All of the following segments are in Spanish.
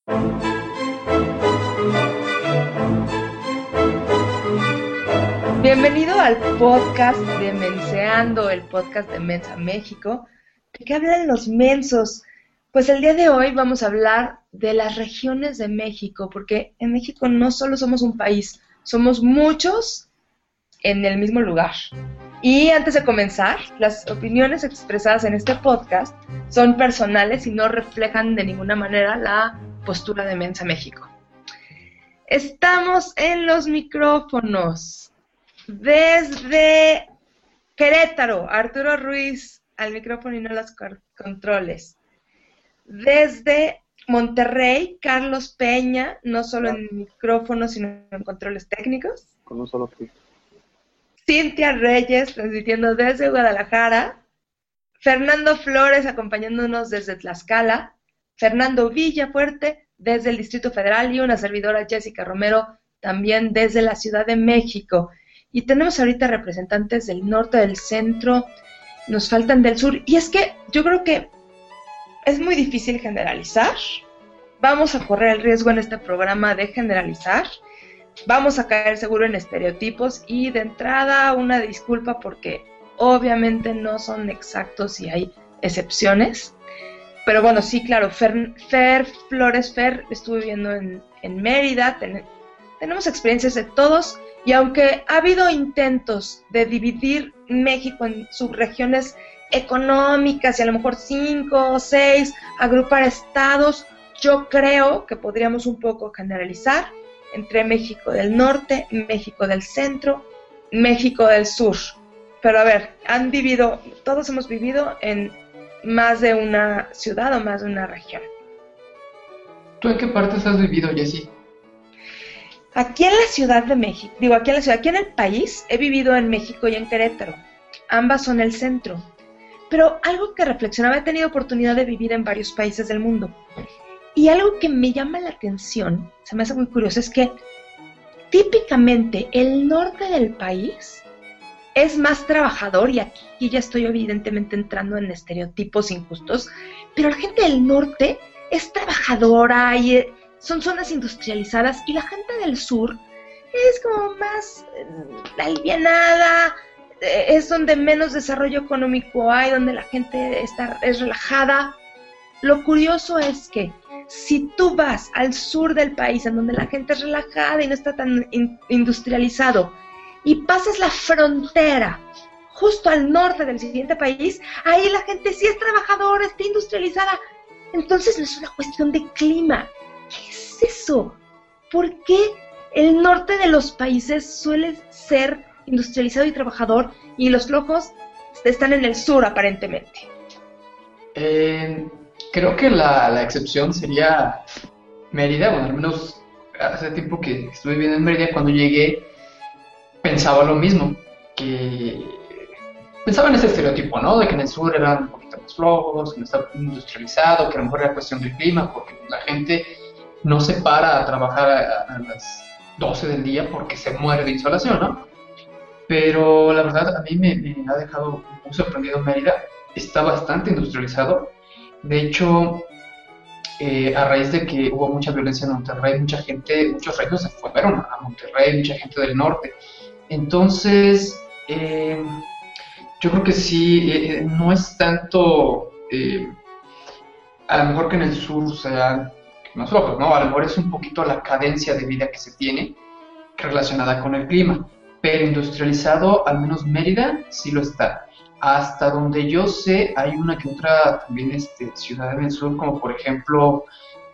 Bienvenido al podcast de Menseando, el podcast de Mensa México. ¿De qué hablan los mensos? Pues el día de hoy vamos a hablar de las regiones de México, porque en México no solo somos un país, somos muchos en el mismo lugar. Y antes de comenzar, las opiniones expresadas en este podcast son personales y no reflejan de ninguna manera la postura de Mensa México. Estamos en los micrófonos. Desde Querétaro, Arturo Ruiz al micrófono y no los controles. Desde Monterrey, Carlos Peña, no solo en micrófonos, sino en controles técnicos. Con un solo clic. Cintia Reyes, transmitiendo desde Guadalajara. Fernando Flores, acompañándonos desde Tlaxcala. Fernando Villafuerte, desde el Distrito Federal. Y una servidora, Jessica Romero, también desde la Ciudad de México. Y tenemos ahorita representantes del norte, del centro, nos faltan del sur. Y es que yo creo que es muy difícil generalizar. Vamos a correr el riesgo en este programa de generalizar. Vamos a caer seguro en estereotipos y de entrada una disculpa porque obviamente no son exactos y hay excepciones. Pero bueno, sí, claro, Fer estuvo viviendo en Mérida. Tenemos experiencias de todos. Y aunque ha habido intentos de dividir México en subregiones económicas y a lo mejor 5 o 6, agrupar estados, yo creo que podríamos un poco generalizar entre México del Norte, México del Centro, México del Sur. Pero a ver, todos hemos vivido en más de una ciudad o más de una región. ¿Tú en qué partes has vivido, Jessie? Aquí en la Ciudad de México, aquí en el país, he vivido en México y en Querétaro. Ambas son el centro. Pero algo que reflexionaba, he tenido oportunidad de vivir en varios países del mundo. Y algo que me llama la atención, se me hace muy curioso, es que típicamente el norte del país es más trabajador, y aquí ya estoy evidentemente entrando en estereotipos injustos, pero la gente del norte es trabajadora y son zonas industrializadas, y la gente del sur es como más alivianada, es donde menos desarrollo económico hay, donde la gente es relajada. Lo curioso es que si tú vas al sur del país, en donde la gente es relajada y no está tan industrializado, y pasas la frontera justo al norte del siguiente país, ahí la gente sí es trabajadora, está industrializada. Entonces no es una cuestión de clima. ¿Qué es eso? ¿Por qué el norte de los países suele ser industrializado y trabajador y los flojos están en el sur aparentemente? Creo que la excepción sería Mérida. Bueno, al menos hace tiempo que estuve viviendo en Mérida. Cuando llegué pensaba lo mismo, que pensaba en ese estereotipo, ¿no? De que en el sur eran un poquito más flojos, que no estaba industrializado, que a lo mejor era cuestión del clima, porque la gente no se para a trabajar a las 12 del día porque se muere de insolación, ¿no? Pero la verdad a mí me ha dejado muy sorprendido Mérida. Está bastante industrializado. De hecho, a raíz de que hubo mucha violencia en Monterrey, muchos regios se fueron a Monterrey, mucha gente del norte. Entonces, yo creo que sí, no es tanto, a lo mejor que en el sur sean más flojos, ¿no? A lo mejor es un poquito la cadencia de vida que se tiene relacionada con el clima, pero industrializado, al menos Mérida, sí lo está. Hasta donde yo sé, hay una que otra también ciudad en el sur, como por ejemplo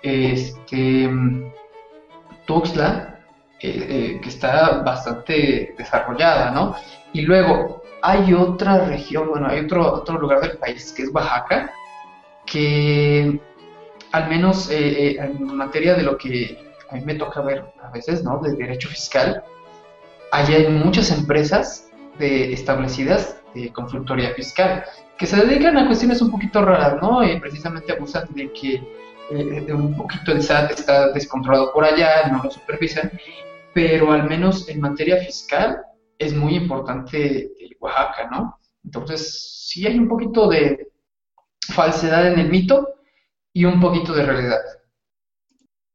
Tuxtla, que está bastante desarrollada, ¿no? Y luego hay otra región, bueno, hay otro lugar del país que es Oaxaca, que al menos en materia de lo que a mí me toca ver a veces, ¿no? De derecho fiscal, allá hay muchas empresas establecidas de consultoría fiscal que se dedican a cuestiones un poquito raras, ¿no? Y precisamente abusan de que de un poquito el SAT está descontrolado por allá, no lo supervisan, pero al menos en materia fiscal es muy importante Oaxaca, ¿no? Entonces, sí hay un poquito de falsedad en el mito y un poquito de realidad.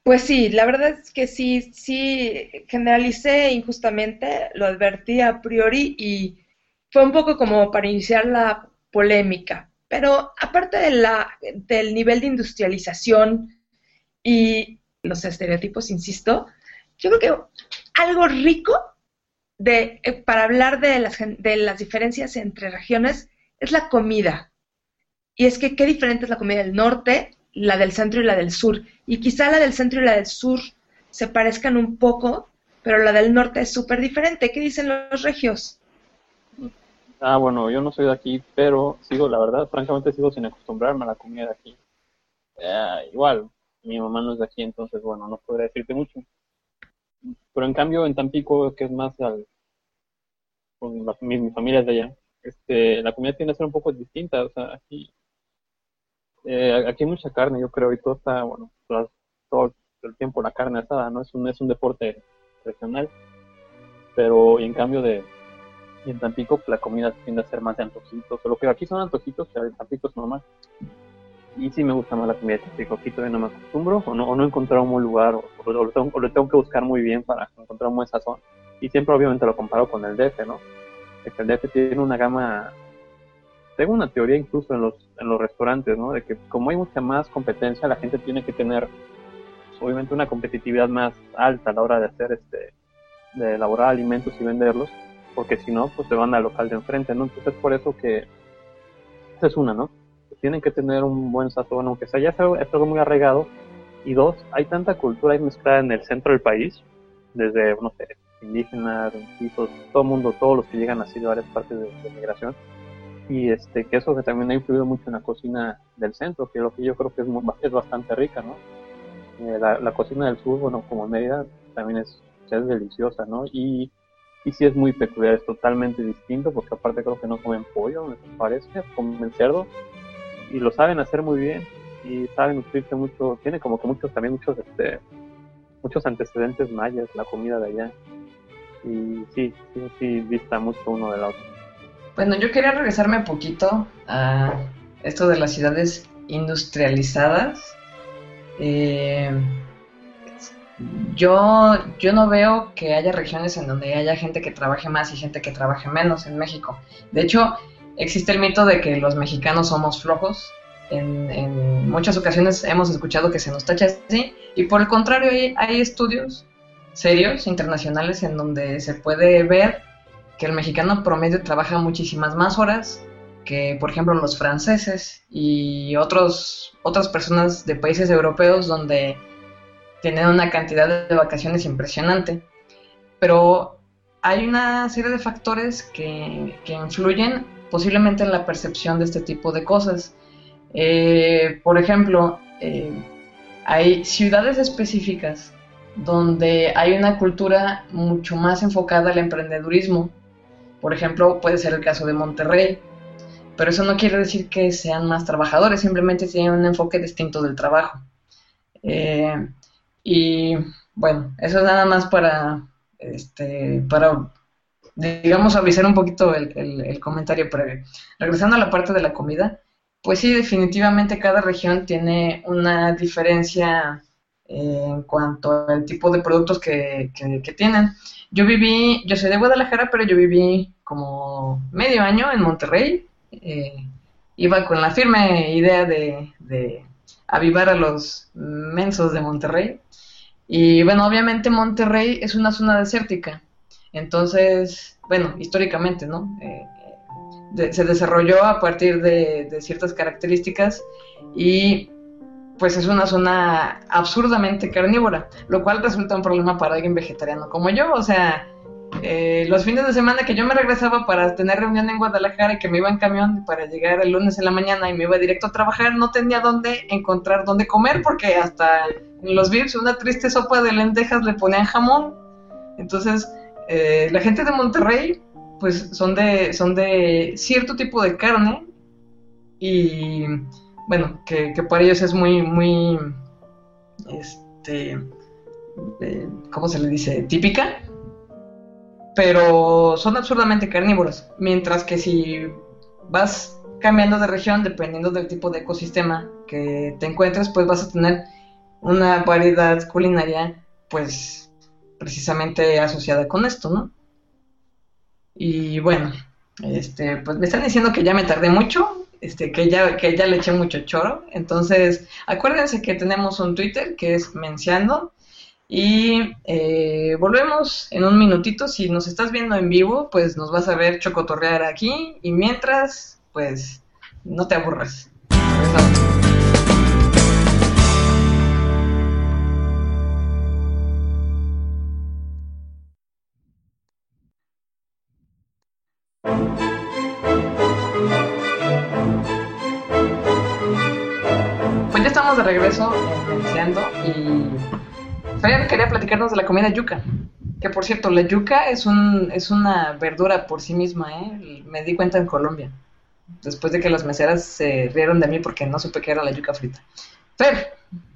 Pues sí, la verdad es que sí, generalicé injustamente, lo advertí a priori y fue un poco como para iniciar la polémica. Pero aparte del nivel de industrialización y los estereotipos, insisto, yo creo que algo rico para hablar de las diferencias entre regiones es la comida. Y es que qué diferente es la comida del norte, la del centro y la del sur. Y quizá la del centro y la del sur se parezcan un poco, pero la del norte es súper diferente. ¿Qué dicen los regios? Bueno, yo no soy de aquí, pero sigo, la verdad, francamente sigo sin acostumbrarme a la comida de aquí. Igual, mi mamá no es de aquí, entonces, bueno, no podría decirte mucho. Pero en cambio, en Tampico, que es más con mi familia es de allá, la comida tiende a ser un poco distinta. O sea, aquí hay mucha carne, yo creo, y todo está, bueno, todo el tiempo la carne asada, ¿no? Es un deporte regional, pero y en cambio y en Tampico la comida tiende a ser más de antojitos, o lo que aquí son antojitos, en Tampico es normal. Y sí me gusta más la comida de Tampico, aquí todavía no me acostumbro, o no he encontrado un buen lugar, o lo tengo que buscar muy bien para encontrar un buen sazón. Y siempre obviamente lo comparo con el DF, ¿no? Es que el DF tiene una gama. Tengo una teoría incluso en los restaurantes, ¿no? De que como hay mucha más competencia, la gente tiene que tener, pues, obviamente, una competitividad más alta a la hora de de elaborar alimentos y venderlos, porque si no, pues se van al local de enfrente, ¿no? Entonces por eso que esa es una, ¿no? Tienen que tener un buen sazón, aunque sea ya es algo muy arraigado. Y dos, hay tanta cultura ahí mezclada en el centro del país, desde, no sé, indígenas, mestizos, todo el mundo, todos los que llegan así de varias partes de migración. Y que eso que también ha influido mucho en la cocina del centro, que lo que yo creo que es bastante rica, ¿no? La cocina del sur, bueno, como en Mérida, también es deliciosa, ¿no? Y sí es muy peculiar, es totalmente distinto, porque aparte creo que no comen pollo, me parece, comen cerdo, y lo saben hacer muy bien, y saben nutrirse mucho, tiene como que muchos antecedentes mayas, la comida de allá, y sí dista mucho uno del otro. Bueno, yo quería regresarme un poquito a esto de las ciudades industrializadas. Eh, yo no veo que haya regiones en donde haya gente que trabaje más y gente que trabaje menos en México. De hecho, existe el mito de que los mexicanos somos flojos. En muchas ocasiones hemos escuchado que se nos tacha así, y por el contrario hay estudios serios, internacionales, en donde se puede ver que el mexicano promedio trabaja muchísimas más horas que, por ejemplo, los franceses y otras personas de países europeos donde tienen una cantidad de vacaciones impresionante. Pero hay una serie de factores que influyen posiblemente en la percepción de este tipo de cosas. Por ejemplo, hay ciudades específicas donde hay una cultura mucho más enfocada al emprendedurismo. Por ejemplo, puede ser el caso de Monterrey, pero eso no quiere decir que sean más trabajadores, simplemente tienen un enfoque distinto del trabajo. Y bueno, eso es nada más para digamos, avisar un poquito el comentario previo. Regresando a la parte de la comida, pues sí, definitivamente cada región tiene una diferencia en cuanto al tipo de productos que tienen. Yo soy de Guadalajara, pero yo viví como medio año en Monterrey. Iba con la firme idea de avivar a los mensos de Monterrey. Y bueno, obviamente Monterrey es una zona desértica. Entonces, bueno, históricamente, ¿no? Se desarrolló a partir de ciertas características, y pues es una zona absurdamente carnívora, lo cual resulta un problema para alguien vegetariano como yo. O sea, los fines de semana que yo me regresaba para tener reunión en Guadalajara y que me iba en camión para llegar el lunes en la mañana y me iba directo a trabajar, no tenía dónde comer, porque hasta en los VIPs una triste sopa de lentejas le ponían jamón. Entonces, la gente de Monterrey pues son de cierto tipo de carne, y bueno, que para ellos es muy, muy, ¿cómo se le dice? Típica, pero son absurdamente carnívoros, mientras que si vas cambiando de región, dependiendo del tipo de ecosistema que te encuentres, pues vas a tener una variedad culinaria, pues precisamente asociada con esto, ¿no? Y bueno, pues me están diciendo que ya me tardé mucho, que ya le eché mucho choro. Entonces, acuérdense que tenemos un Twitter que es Menciando. Y volvemos en un minutito. Si nos estás viendo en vivo, pues nos vas a ver chocotorrear aquí. Y mientras, pues no te aburras. Regresamos. Pues ya estamos de regreso en Menciando. Y Fred quería platicarnos de la comida yuca. Que por cierto, la yuca es una verdura por sí misma, ¿eh? Me di cuenta en Colombia. Después de que las meseras se rieron de mí porque no supe que era la yuca frita. Fer,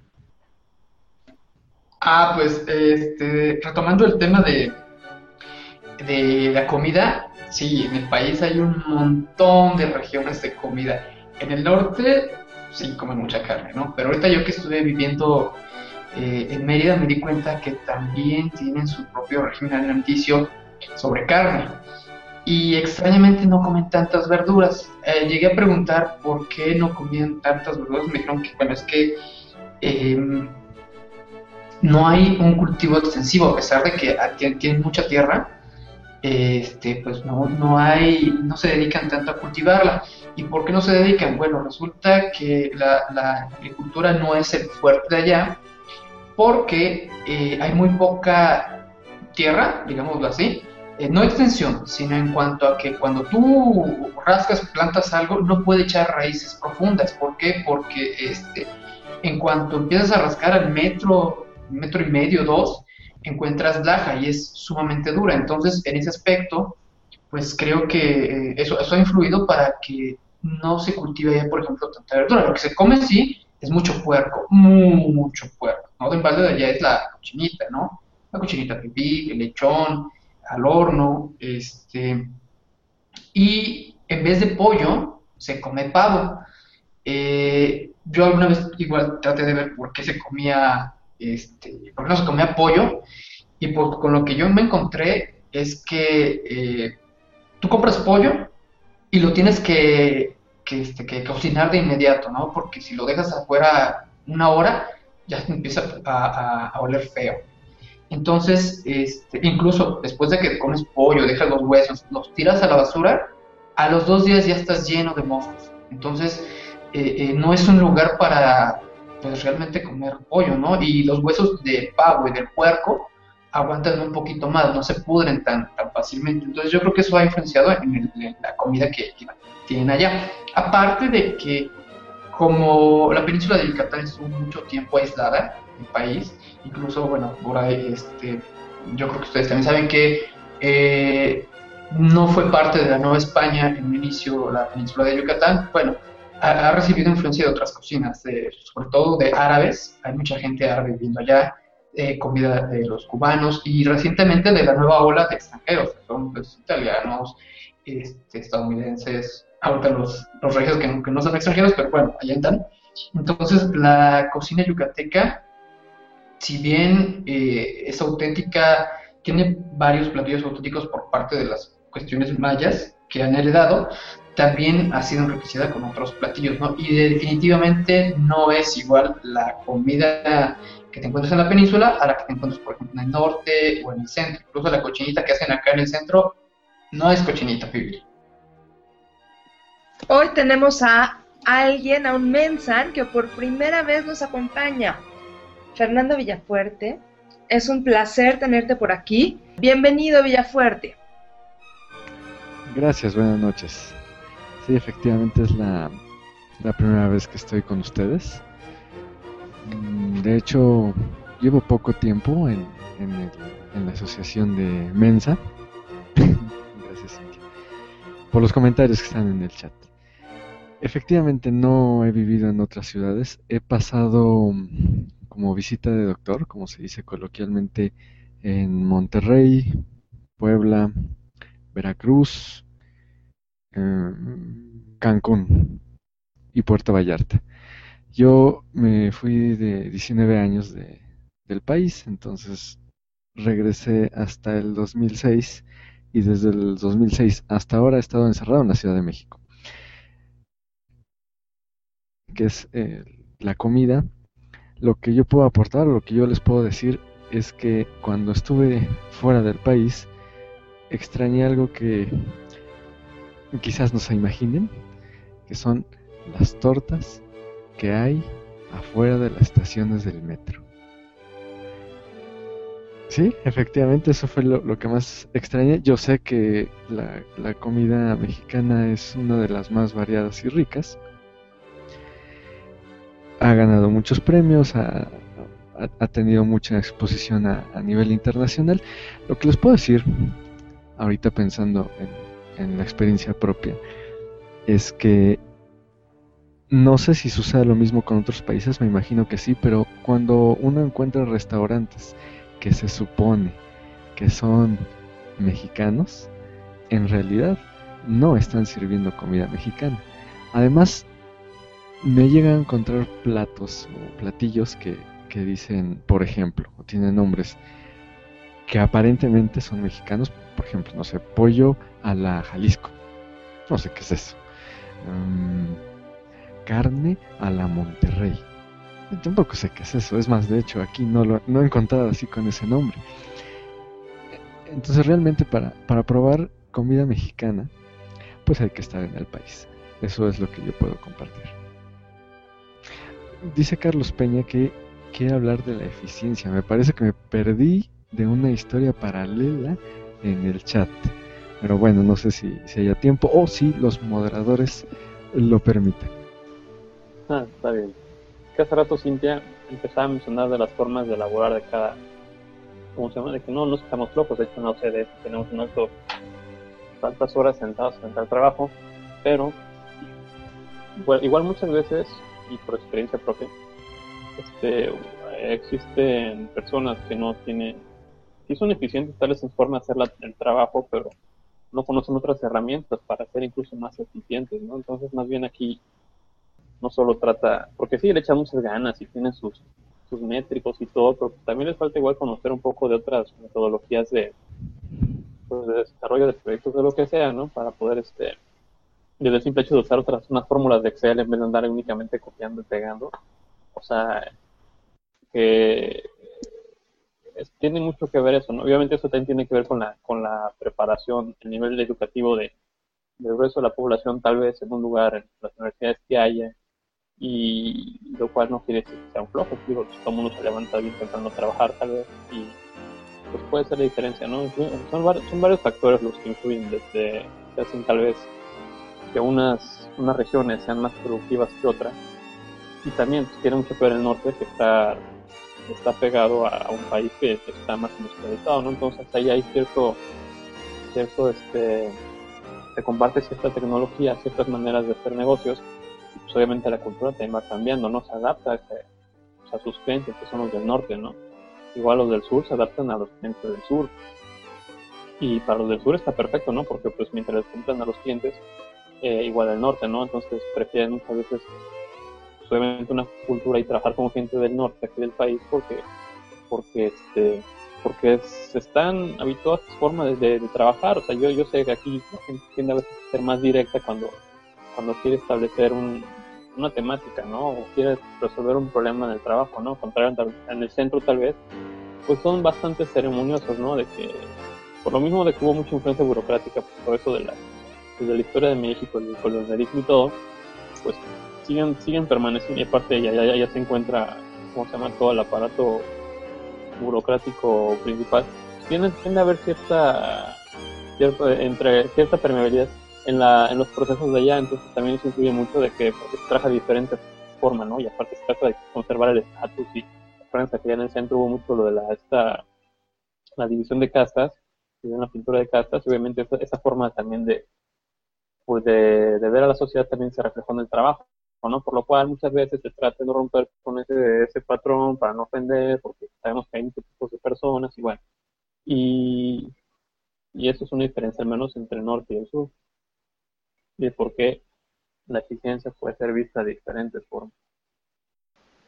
Pues, retomando el tema de la comida, sí, en el país hay un montón de regiones de comida. En el norte, sí, comen mucha carne, ¿no? Pero ahorita yo que estuve viviendo en Mérida me di cuenta que también tienen su propio régimen alimenticio sobre carne. Y extrañamente no comen tantas verduras. Llegué a preguntar por qué no comían tantas verduras. Me dijeron que, bueno, es que eh, no hay un cultivo extensivo, a pesar de que aquí tienen mucha tierra, pues no se dedican tanto a cultivarla. ¿Y por qué no se dedican? Bueno, resulta que la agricultura no es el fuerte de allá, porque hay muy poca tierra, digámoslo así, no extensión, sino en cuanto a que cuando tú rascas, plantas algo, no puede echar raíces profundas. ¿Por qué? Porque en cuanto empiezas a rascar al metro y medio, dos, encuentras laja y es sumamente dura. Entonces, en ese aspecto, pues creo que eso ha influido para que no se cultive ya, por ejemplo, tanta verdura. Lo que se come sí es mucho puerco, mucho puerco, ¿no? De en balde de allá es la cochinita, ¿no? La cochinita pipí, el lechón, al horno, y en vez de pollo se come pavo. Yo alguna vez igual traté de ver por qué se comía, por qué no se comía pollo, y con lo que yo me encontré es que tú compras pollo y lo tienes que cocinar de inmediato, ¿no? Porque si lo dejas afuera una hora, ya empieza a oler feo. Entonces, incluso después de que comes pollo, dejas los huesos, los tiras a la basura, a los 2 días ya estás lleno de moscos. Entonces, no es un lugar para, pues, realmente comer pollo, ¿no? Y los huesos del pavo y del puerco aguantan un poquito más, no se pudren tan fácilmente. Entonces, yo creo que eso ha influenciado en la comida que tienen allá. Aparte de que, como la península de Yucatán estuvo mucho tiempo aislada del país, incluso, bueno, por ahí, yo creo que ustedes también saben que no fue parte de la Nueva España en un inicio la península de Yucatán. Bueno, ha recibido influencia de otras cocinas, sobre todo de árabes. Hay mucha gente árabe viviendo allá, comida de los cubanos y recientemente de la nueva ola de extranjeros, que son, pues, italianos, estadounidenses, ahorita los regios que no son extranjeros, pero bueno, allá están. Entonces, la cocina yucateca, si bien es auténtica, tiene varios platillos auténticos por parte de las cuestiones mayas que han heredado, también ha sido enriquecida con otros platillos, ¿no? Y definitivamente no es igual la comida que te encuentras en la península a la que te encuentras, por ejemplo, en el norte o en el centro. Incluso la cochinita que hacen acá en el centro no es cochinita pibil. Hoy tenemos a alguien, a un mensan que por primera vez nos acompaña. Fernando Villafuerte, es un placer tenerte por aquí. Bienvenido, Villafuerte. Gracias, buenas noches. Sí, efectivamente es la primera vez que estoy con ustedes. De hecho, llevo poco tiempo en la asociación de Mensa. Gracias, Cintia, por los comentarios que están en el chat. Efectivamente no he vivido en otras ciudades. He pasado como visita de doctor, como se dice coloquialmente, en Monterrey, Puebla, Veracruz, Cancún y Puerto Vallarta. Yo me fui de 19 años del país, entonces regresé hasta el 2006 y desde el 2006 hasta ahora he estado encerrado en la Ciudad de México, que es la comida. Lo que yo puedo aportar, lo que yo les puedo decir es que cuando estuve fuera del país extrañé algo que quizás no se imaginen, que son las tortas que hay afuera de las estaciones del metro. Sí, efectivamente, eso fue lo que más extrañé. Yo sé que la comida mexicana es una de las más variadas y ricas. Ha ganado muchos premios, ha tenido mucha exposición a nivel internacional. Lo que les puedo decir, ahorita pensando en la experiencia propia, es que no sé si sucede lo mismo con otros países, me imagino que sí, pero cuando uno encuentra restaurantes que se supone que son mexicanos, en realidad no están sirviendo comida mexicana. Además, me llegan a encontrar platos o platillos que dicen, por ejemplo, o tienen nombres que aparentemente son mexicanos, por ejemplo, no sé, pollo a la Jalisco, no sé qué es eso. Carne a la Monterrey. Tampoco sé qué es eso, es más, de hecho, aquí no he encontrado así con ese nombre. Entonces, realmente para probar comida mexicana, pues hay que estar en el país. Eso es lo que yo puedo compartir. Dice Carlos Peña que quiere hablar de la eficiencia. Me parece que me perdí de una historia paralela en el chat. Pero bueno, no sé si haya tiempo o si los moderadores lo permiten. Está bien. Que hace rato Cintia empezaba a mencionar de las formas de elaborar de cada, ¿cómo se llama? De que no estamos locos, de hecho no sé, de tenemos un alto, tantas horas sentados frente al trabajo, pero igual muchas veces, y por experiencia propia, existen personas que no tienen, sí son eficientes tal vez en forma de hacer el trabajo, pero no conocen otras herramientas para ser incluso más eficientes, ¿no? Entonces más bien aquí no solo trata, porque sí, le echan muchas ganas y tienen sus métricos y todo, pero también les falta igual conocer un poco de otras metodologías pues, de desarrollo de proyectos, de lo que sea, ¿no? Para poder, desde el simple hecho de usar unas fórmulas de Excel en vez de andar únicamente copiando y pegando. O sea, que tiene mucho que ver eso, ¿no? Obviamente eso también tiene que ver con la preparación, el nivel educativo del resto de la población, tal vez en un lugar, en las universidades que haya, y lo cual no quiere decir que sean flojos, digo, todo el mundo se levanta bien intentando trabajar tal vez, y pues puede ser la diferencia, ¿no? Son varios factores los que influyen desde que hacen tal vez que unas regiones sean más productivas que otras, y también pues, tiene mucho que ver el norte, que está pegado a un país que está más industrializado, ¿no? Entonces ahí hay cierto se comparte cierta tecnología, ciertas maneras de hacer negocios, y pues obviamente la cultura también va cambiando, ¿no? Se adapta a sus clientes, que son los del norte, ¿no? Igual los del sur se adaptan a los clientes del sur, y para los del sur está perfecto, ¿no? Porque pues mientras les cumplan a los clientes, igual del norte, ¿no? Entonces prefieren muchas veces pues, obviamente una cultura y trabajar con gente del norte aquí del país porque están habituados a esta forma de trabajar. O sea, yo sé que aquí la gente tiende a veces a ser más directa cuando quiere establecer una temática, ¿no? O quiere resolver un problema en el trabajo, ¿no? Contrario en el centro tal vez, pues son bastante ceremoniosos, ¿no? De que, por lo mismo de que hubo mucha influencia burocrática, pues todo eso de la historia de México, el colonialismo y todo, pues siguen permaneciendo, y aparte ya se encuentra, ¿cómo se llama? Todo el aparato burocrático principal, tiende a haber cierta permeabilidad en los procesos de allá, entonces también eso influye mucho de que porque se trabaja de diferente forma, ¿no? Y aparte se trata de conservar el estatus, y acuérdense que ya en el centro hubo mucho lo de la división de castas, y en la pintura de castas, y obviamente esa forma también pues de ver a la sociedad también se reflejó en el trabajo, ¿no? Por lo cual muchas veces se trata de romper con ese patrón para no ofender, porque sabemos que hay muchos tipos de personas, y bueno, y, y eso es una diferencia al menos entre el norte y el sur, y de por qué la eficiencia puede ser vista de diferentes formas.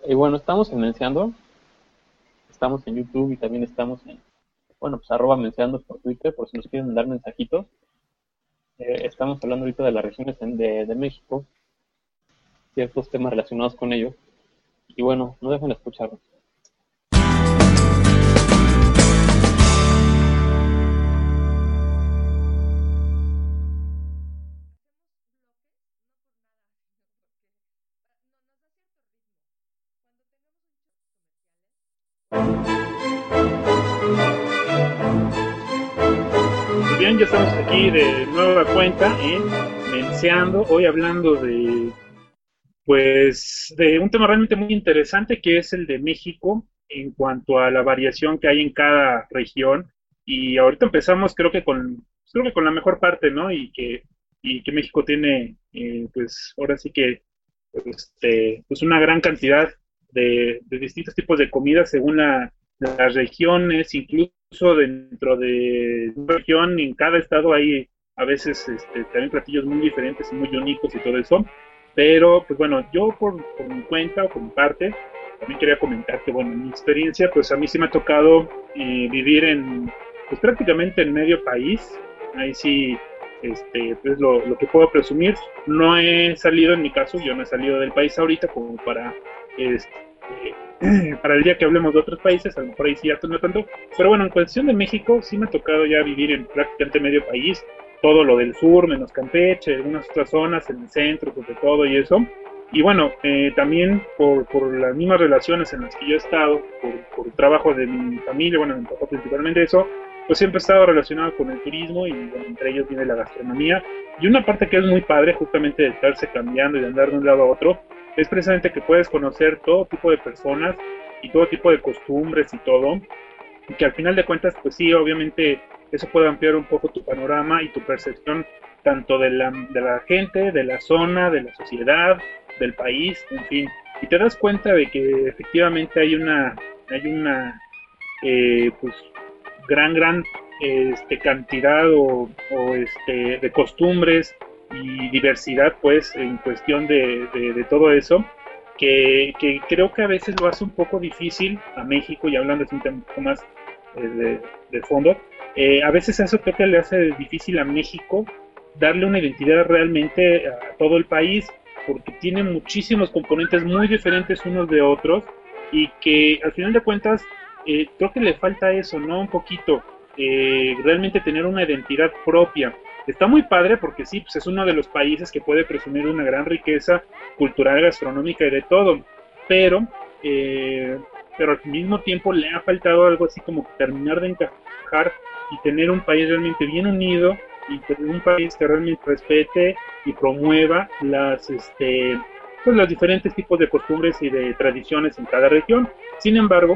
Y bueno, estamos en Menseando, estamos en YouTube y también estamos en, bueno, pues @Menseando por Twitter, por si nos quieren dar mensajitos. Estamos hablando ahorita de las regiones de México, ciertos temas relacionados con ello. Y bueno, no dejen de escucharnos. Muy bien, ya estamos aquí de nueva cuenta en Menseando, hoy hablando de un tema realmente muy interesante que es el de México en cuanto a la variación que hay en cada región. Y ahorita empezamos creo que con la mejor parte, ¿no? Y que México tiene, pues ahora sí que, pues una gran cantidad de distintos tipos de comidas según las regiones, incluso dentro de una región, en cada estado hay a veces también platillos muy diferentes y muy únicos y todo eso. Pero, pues bueno, yo por mi cuenta o por mi parte, también quería comentar que, bueno, en mi experiencia, pues a mí sí me ha tocado vivir pues prácticamente en medio país. Ahí sí, pues lo que puedo presumir. No he salido, en mi caso, yo no he salido del país ahorita como este, para el día que hablemos de otros países, a lo mejor ahí sí ya no tanto. Pero bueno, en cuestión de México, sí me ha tocado ya vivir en prácticamente medio país, todo lo del sur, menos Campeche, algunas otras zonas, en el centro, sobre todo, y eso. Y bueno, también por las mismas relaciones en las que yo he estado, por el trabajo de mi familia, bueno, mi papá principalmente eso, pues siempre he estado relacionado con el turismo y bueno, entre ellos viene la gastronomía. Y una parte que es muy padre, justamente de estarse cambiando y de andar de un lado a otro, es precisamente que puedes conocer todo tipo de personas y todo tipo de costumbres y todo, y que al final de cuentas, pues sí, obviamente eso puede ampliar un poco tu panorama y tu percepción tanto de la gente, de la zona, de la sociedad, del país, en fin. Y te das cuenta de que efectivamente hay una pues gran cantidad de costumbres y diversidad, pues, en cuestión de todo eso, que creo que a veces lo hace un poco difícil a México, y hablando de un tema un poco más de fondo, a veces eso creo que le hace difícil a México darle una identidad realmente a todo el país, porque tiene muchísimos componentes muy diferentes unos de otros, y que al final de cuentas creo que le falta eso, ¿no? Un poquito, realmente tener una identidad propia. Está muy padre porque sí, pues es uno de los países que puede presumir una gran riqueza cultural, gastronómica y de todo, pero, pero al mismo tiempo le ha faltado algo así como terminar de encajar y tener un país realmente bien unido, y tener un país que realmente respete y promueva pues los diferentes tipos de costumbres y de tradiciones en cada región. Sin embargo,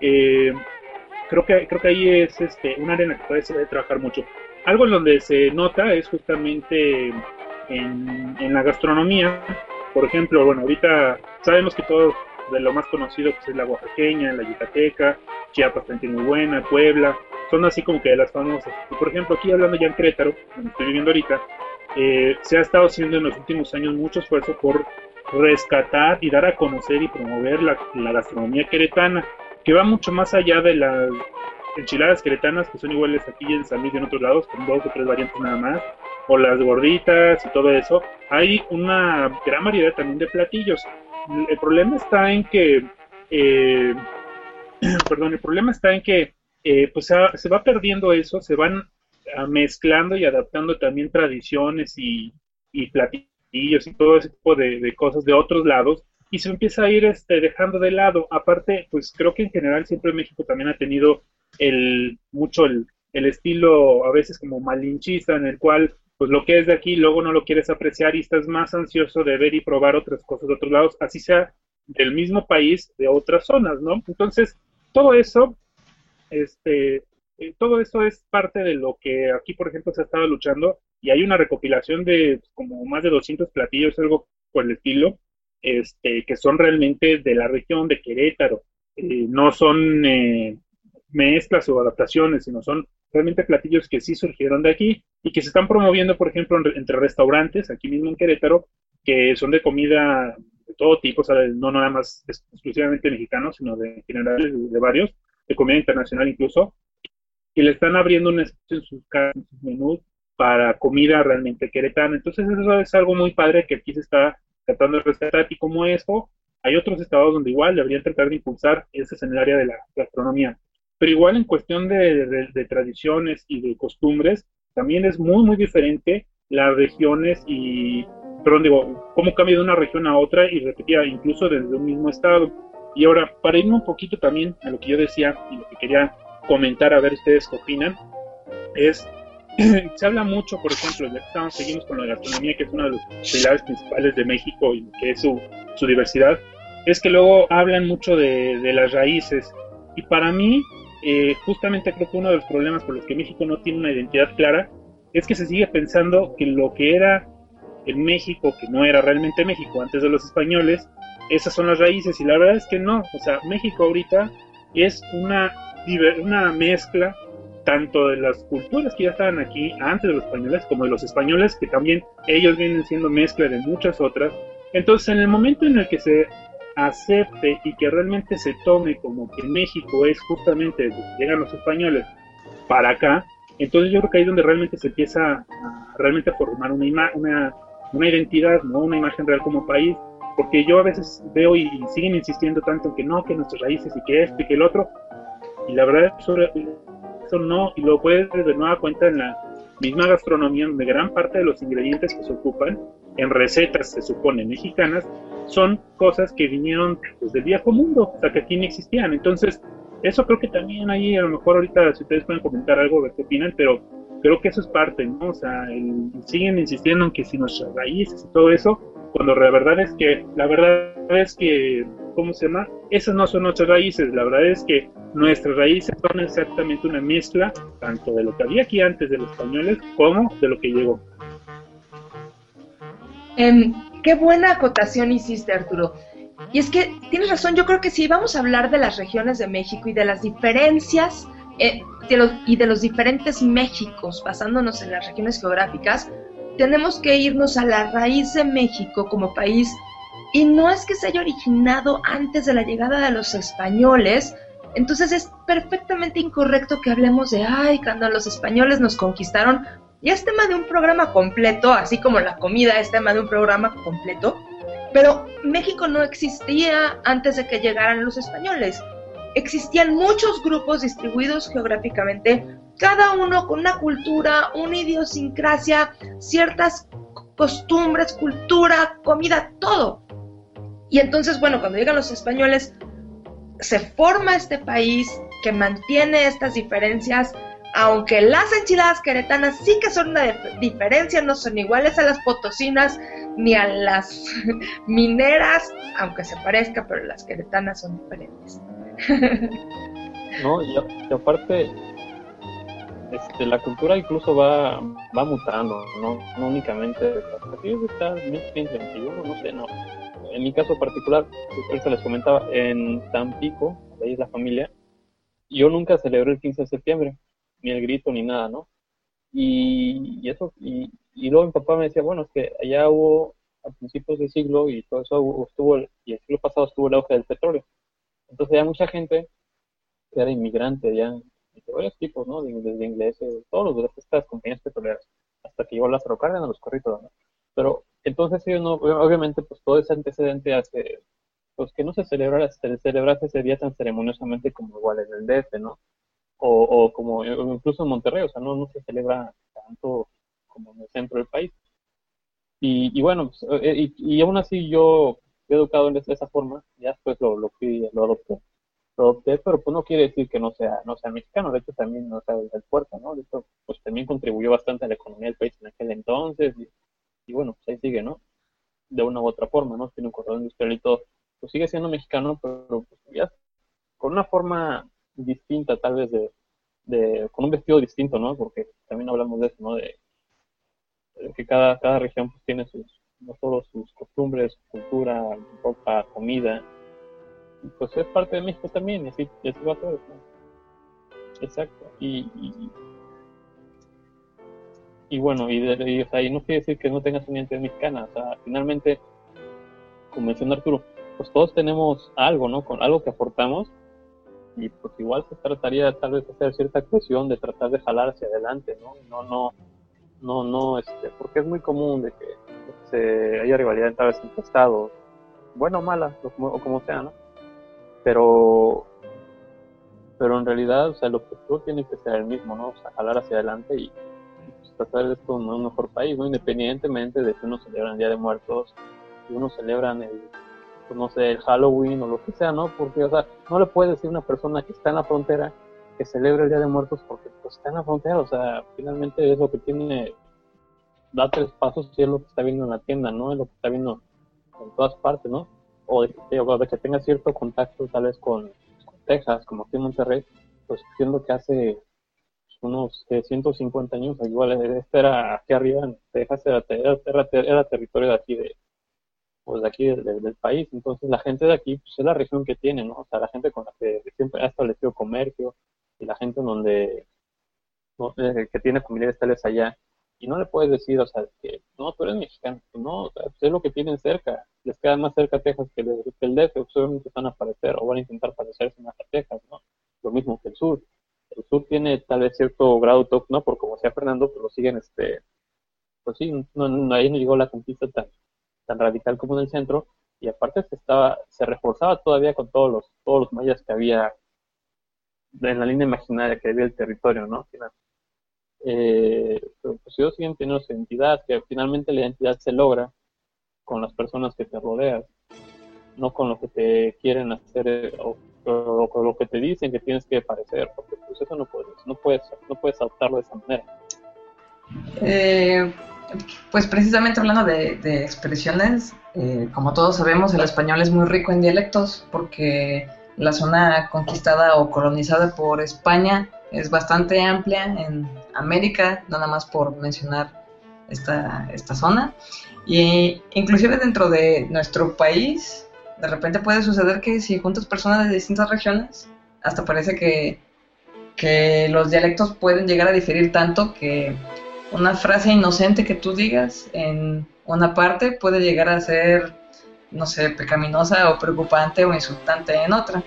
creo que ahí es un área en la que puede trabajar mucho. Algo en donde se nota es justamente en la gastronomía. Por ejemplo, bueno, ahorita sabemos que todo de lo más conocido pues, es la oaxaqueña, la yucateca, Chiapas también tiene muy buena, Puebla, son así como que de las famosas. Y por ejemplo, aquí hablando ya en Querétaro, donde estoy viviendo ahorita, se ha estado haciendo en los últimos años mucho esfuerzo por rescatar y dar a conocer y promover la gastronomía queretana, que va mucho más allá de las enchiladas queretanas, que son iguales aquí en San Luis y en otros lados, con 2 o 3 variantes nada más, o las gorditas y todo eso. Hay una gran variedad también de platillos. El problema está en que, perdón, el problema está en que pues se va perdiendo eso, se van mezclando y adaptando también tradiciones y platillos y todo ese tipo de cosas de otros lados, y se empieza a ir dejando de lado. Aparte, pues creo que en general siempre México también ha tenido mucho el estilo a veces como malinchista, en el cual pues lo que es de aquí luego no lo quieres apreciar y estás más ansioso de ver y probar otras cosas de otros lados, así sea del mismo país, de otras zonas, ¿no? Entonces, todo eso, todo eso es parte de lo que aquí, por ejemplo, se ha estado luchando, y hay una recopilación de como más de 200 platillos, algo por el estilo, que son realmente de la región de Querétaro. No son mezclas o adaptaciones, sino son realmente platillos que sí surgieron de aquí y que se están promoviendo, por ejemplo, entre restaurantes aquí mismo en Querétaro, que son de comida de todo tipo, o sea, no nada más exclusivamente mexicanos, sino de en general de varios, de comida internacional incluso, y le están abriendo un espacio en sus casas, en sus menús, para comida realmente queretana. Entonces eso es algo muy padre que aquí se está tratando de rescatar, y como eso, hay otros estados donde igual deberían tratar de impulsar, ese es en el área de la gastronomía. Pero igual en cuestión de tradiciones y de costumbres, también es muy, muy diferente las regiones y, perdón, digo, cómo cambia de una región a otra y repetía, incluso desde un mismo estado. Y ahora, para irme un poquito también a lo que yo decía y lo que quería comentar, a ver ustedes qué opinan, es, se habla mucho, por ejemplo, ya que seguimos con la gastronomía, que es uno de los pilares principales de México y que es su diversidad, es que luego hablan mucho de las raíces. Y para mí, justamente creo que uno de los problemas por los que México no tiene una identidad clara es que se sigue pensando que lo que era en México, que no era realmente México antes de los españoles, esas son las raíces, y la verdad es que no. O sea, México ahorita es una mezcla tanto de las culturas que ya estaban aquí antes de los españoles, como de los españoles, que también ellos vienen siendo mezcla de muchas otras. Entonces, en el momento en el que se acepte y que realmente se tome como que México es justamente desde que llegan los españoles para acá, entonces yo creo que ahí es donde realmente se empieza realmente a formar una identidad, ¿no? Una imagen real como país, porque yo a veces veo y siguen insistiendo tanto en que no, que nuestras raíces y que esto y que el otro, y la verdad eso no, y lo puedes de nueva cuenta en la misma gastronomía, donde gran parte de los ingredientes que se ocupan en recetas, se supone, mexicanas, son cosas que vinieron pues, del viejo mundo, o sea, que aquí no existían. Entonces, eso creo que también ahí, a lo mejor ahorita, si ustedes pueden comentar algo, ver qué opinan, pero creo que eso es parte, ¿no? O sea, siguen insistiendo en que si nuestras raíces y todo eso, cuando la verdad es que, ¿cómo se llama? Esas no son nuestras raíces, la verdad es que nuestras raíces son exactamente una mezcla, tanto de lo que había aquí antes de los españoles, como de lo que llegó. Qué buena acotación hiciste, Arturo. Y es que tienes razón, yo creo que si vamos a hablar de las regiones de México y de las diferencias de los diferentes Méxicos, basándonos en las regiones geográficas, tenemos que irnos a la raíz de México como país. Y no es que se haya originado antes de la llegada de los españoles, entonces es perfectamente incorrecto que hablemos de, ay, cuando los españoles nos conquistaron. Ya es tema de un programa completo, así como la comida es tema de un programa completo, pero México no existía antes de que llegaran los españoles. Existían muchos grupos distribuidos geográficamente, cada uno con una cultura, una idiosincrasia, ciertas costumbres, cultura, comida, todo. Y entonces, bueno, cuando llegan los españoles, se forma este país que mantiene estas diferencias, aunque las enchiladas queretanas sí que son una diferencia, no son iguales a las potosinas ni a las mineras, aunque se parezca, pero las queretanas son diferentes. No, y aparte, la cultura incluso va mutando, no únicamente a partir de esta 1521, no sé, no. En mi caso particular, ahorita les comentaba, en Tampico, ahí es la familia, yo nunca celebré el 15 de septiembre, ni el grito ni nada, ¿no? Y luego mi papá me decía, bueno, es que allá hubo a principios del siglo y todo eso y el siglo pasado estuvo el auge del petróleo. Entonces había mucha gente que era inmigrante ya, de varios tipos, ¿no? Desde ingleses, todos los de estas compañías petroleras, hasta que llegó Lázaro Cárdenas, los Corritos, ¿no? Pero entonces ellos no, obviamente, pues todo ese antecedente hace, pues que no se celebrase ese día tan ceremoniosamente como igual en el DF, ¿no? O como incluso en Monterrey, o sea, no se celebra tanto como en el centro del país. Y bueno, pues, y aún así yo fui educado de esa forma, ya después lo adopté, pero pues no quiere decir que no sea mexicano, de hecho también no sea del puerto, ¿no? De hecho, pues también contribuyó bastante a la economía del país en aquel entonces, y bueno, pues ahí sigue, ¿no? De una u otra forma, ¿no? Tiene un corredor industrial y todo, pues sigue siendo mexicano, pero pues ya con una forma distinta tal vez con un vestido distinto, ¿no? Porque también hablamos de eso, ¿no? De que cada región pues tiene no solo sus costumbres, cultura, ropa, comida, y pues es parte de México también, y así va a ser, ¿no? Exacto, y bueno, o sea, y no quiere decir que no tengas una identidad mexicana, o sea, finalmente, como menciona Arturo, pues todos tenemos algo, ¿no? Con algo que aportamos, y pues igual se trataría tal vez de hacer cierta cohesión, de tratar de jalar hacia adelante, ¿no? No, porque es muy común de que haya rivalidad tal vez entre estados, buena o mala, o como sea, ¿no? Pero en realidad, o sea, el objetivo tiene que ser el mismo, ¿no? O sea, jalar hacia adelante y pues, tratar de esto como un mejor país, ¿no? Independientemente de que uno celebra el Día de Muertos, que uno celebran pues, no sé, el Halloween o lo que sea, ¿no? Porque, o sea, no le puedes decir a una persona que está en la frontera que celebre el Día de Muertos porque pues, está en la frontera, o sea, finalmente es lo que tiene, da 3 pasos y es lo que está viendo en la tienda, ¿no? Es lo que está viendo en todas partes, ¿no? O de que tenga cierto contacto tal vez con Texas, como aquí en Monterrey, pues siendo que hace unos 150 años, igual este era aquí arriba en Texas, era territorio de aquí, pues de aquí del país. Entonces la gente de aquí pues es la región que tiene, ¿no? O sea, la gente con la que siempre ha establecido comercio y la gente en donde ¿no? Que tiene familiares tales allá, y no le puedes decir, o sea, que no, tú eres mexicano, no, o sea, pues es lo que tienen cerca, les queda más cerca Texas que el DF, pues obviamente van a aparecer o van a intentar parecerse más a Texas, ¿no? Lo mismo que el sur tiene tal vez cierto grado autóctono, por como sea Fernando, pues lo siguen, pues sí, ahí no llegó la conquista tan radical como en el centro, y aparte se reforzaba todavía con todos los mayas que había en la línea imaginaria que había el territorio, ¿no? Pero pues ellos siguen teniendo su identidad, que finalmente la identidad se logra con las personas que te rodean, no con lo que te quieren hacer o con lo que te dicen que tienes que parecer, porque pues eso no puedes adoptarlo de esa manera. Pues precisamente hablando de expresiones, como todos sabemos, el español es muy rico en dialectos porque la zona conquistada o colonizada por España es bastante amplia en América, nada más por mencionar esta zona. Y inclusive dentro de nuestro país, de repente puede suceder que si juntas personas de distintas regiones, hasta parece que los dialectos pueden llegar a diferir tanto que una frase inocente que tú digas en una parte puede llegar a ser, no sé, pecaminosa o preocupante o insultante en otra.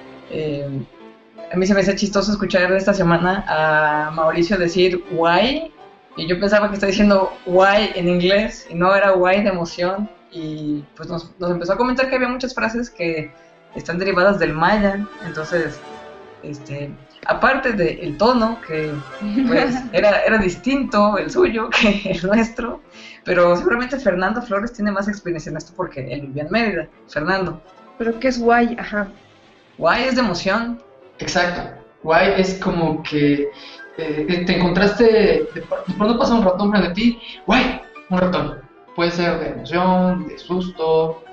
A mí se me hace chistoso escuchar esta semana a Mauricio decir why, y yo pensaba que estaba diciendo why en inglés y no era why de emoción, y pues nos empezó a comentar que había muchas frases que están derivadas del maya. Entonces aparte del tono, que pues era distinto el suyo que el nuestro, pero seguramente Fernando Flores tiene más experiencia en esto porque él vivía en Mérida. Fernando. ¿Pero qué es guay? Ajá. Guay es de emoción. Exacto. Guay es como que te encontraste, de pronto pasa un ratón frente a ti, guay, un ratón. Puede ser de emoción, de susto,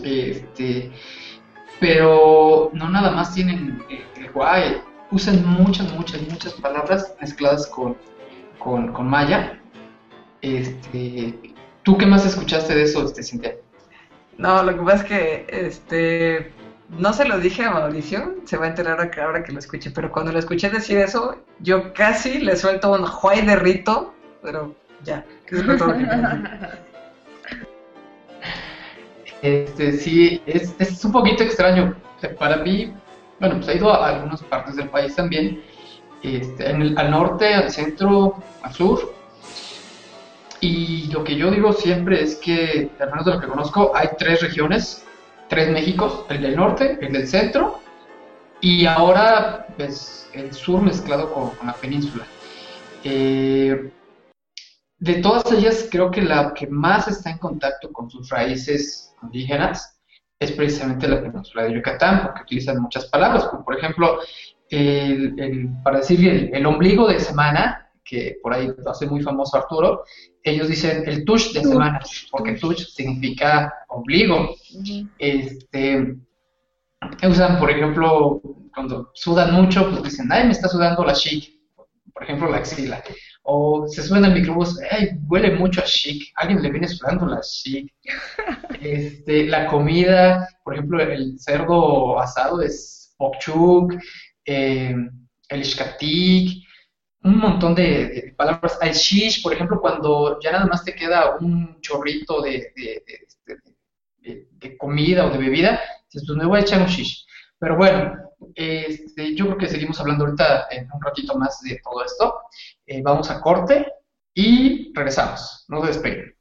pero no nada más tienen el guay. Usan muchas palabras mezcladas con maya. ¿Tú qué más escuchaste de eso, Cintia? No, lo que pasa es que no se lo dije a Mauricio, se va a enterar ahora que lo escuche, pero cuando lo escuché decir eso, yo casi le suelto un juay de rito, pero ya, que es todo lo que Sí, es un poquito extraño. Para mí, bueno, pues he ido a algunas partes del país también, al norte, al centro, al sur, y lo que yo digo siempre es que, al menos de lo que conozco, hay 3 regiones, 3 Méxicos, el del norte, el del centro, y ahora pues, el sur mezclado con la península. De todas ellas, creo que la que más está en contacto con sus raíces indígenas es precisamente la península de Yucatán, porque utilizan muchas palabras, como por ejemplo, para decir el ombligo de semana, que por ahí lo hace muy famoso Arturo, ellos dicen el tush de semana, porque tush significa ombligo. Usan, por ejemplo, cuando sudan mucho, pues dicen, ay, me está sudando la chic, por ejemplo, la axila. O se suben al microbús, ay, huele mucho a chic, alguien le viene sudando la chic. La comida, por ejemplo, el cerdo asado es pokchuk, el ishkatik, un montón de palabras. El shish, por ejemplo, cuando ya nada más te queda un chorrito de de comida o de bebida, dices, pues me voy a echar un shish. Pero bueno, yo creo que seguimos hablando ahorita en un ratito más de todo esto. Vamos a corte y regresamos. No se despeguen.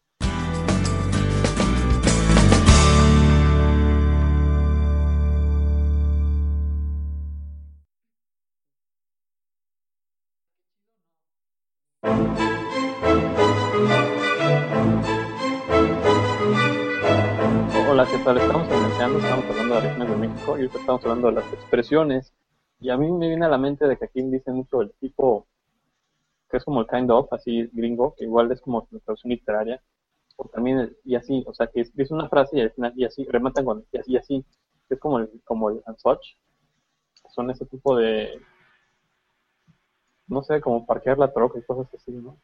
Hola, ¿qué tal? Estamos iniciando, estamos hablando de regiones de México y ahorita estamos hablando de las expresiones. Y a mí me viene a la mente de que aquí dicen mucho el tipo, que es como el kind of, así gringo, que igual es como la traducción literaria, o también y así, o sea, que dice una frase y al final, y así, rematan con y así, que es como el and such, son ese tipo de, no sé, como parquear la troca y cosas así, ¿no?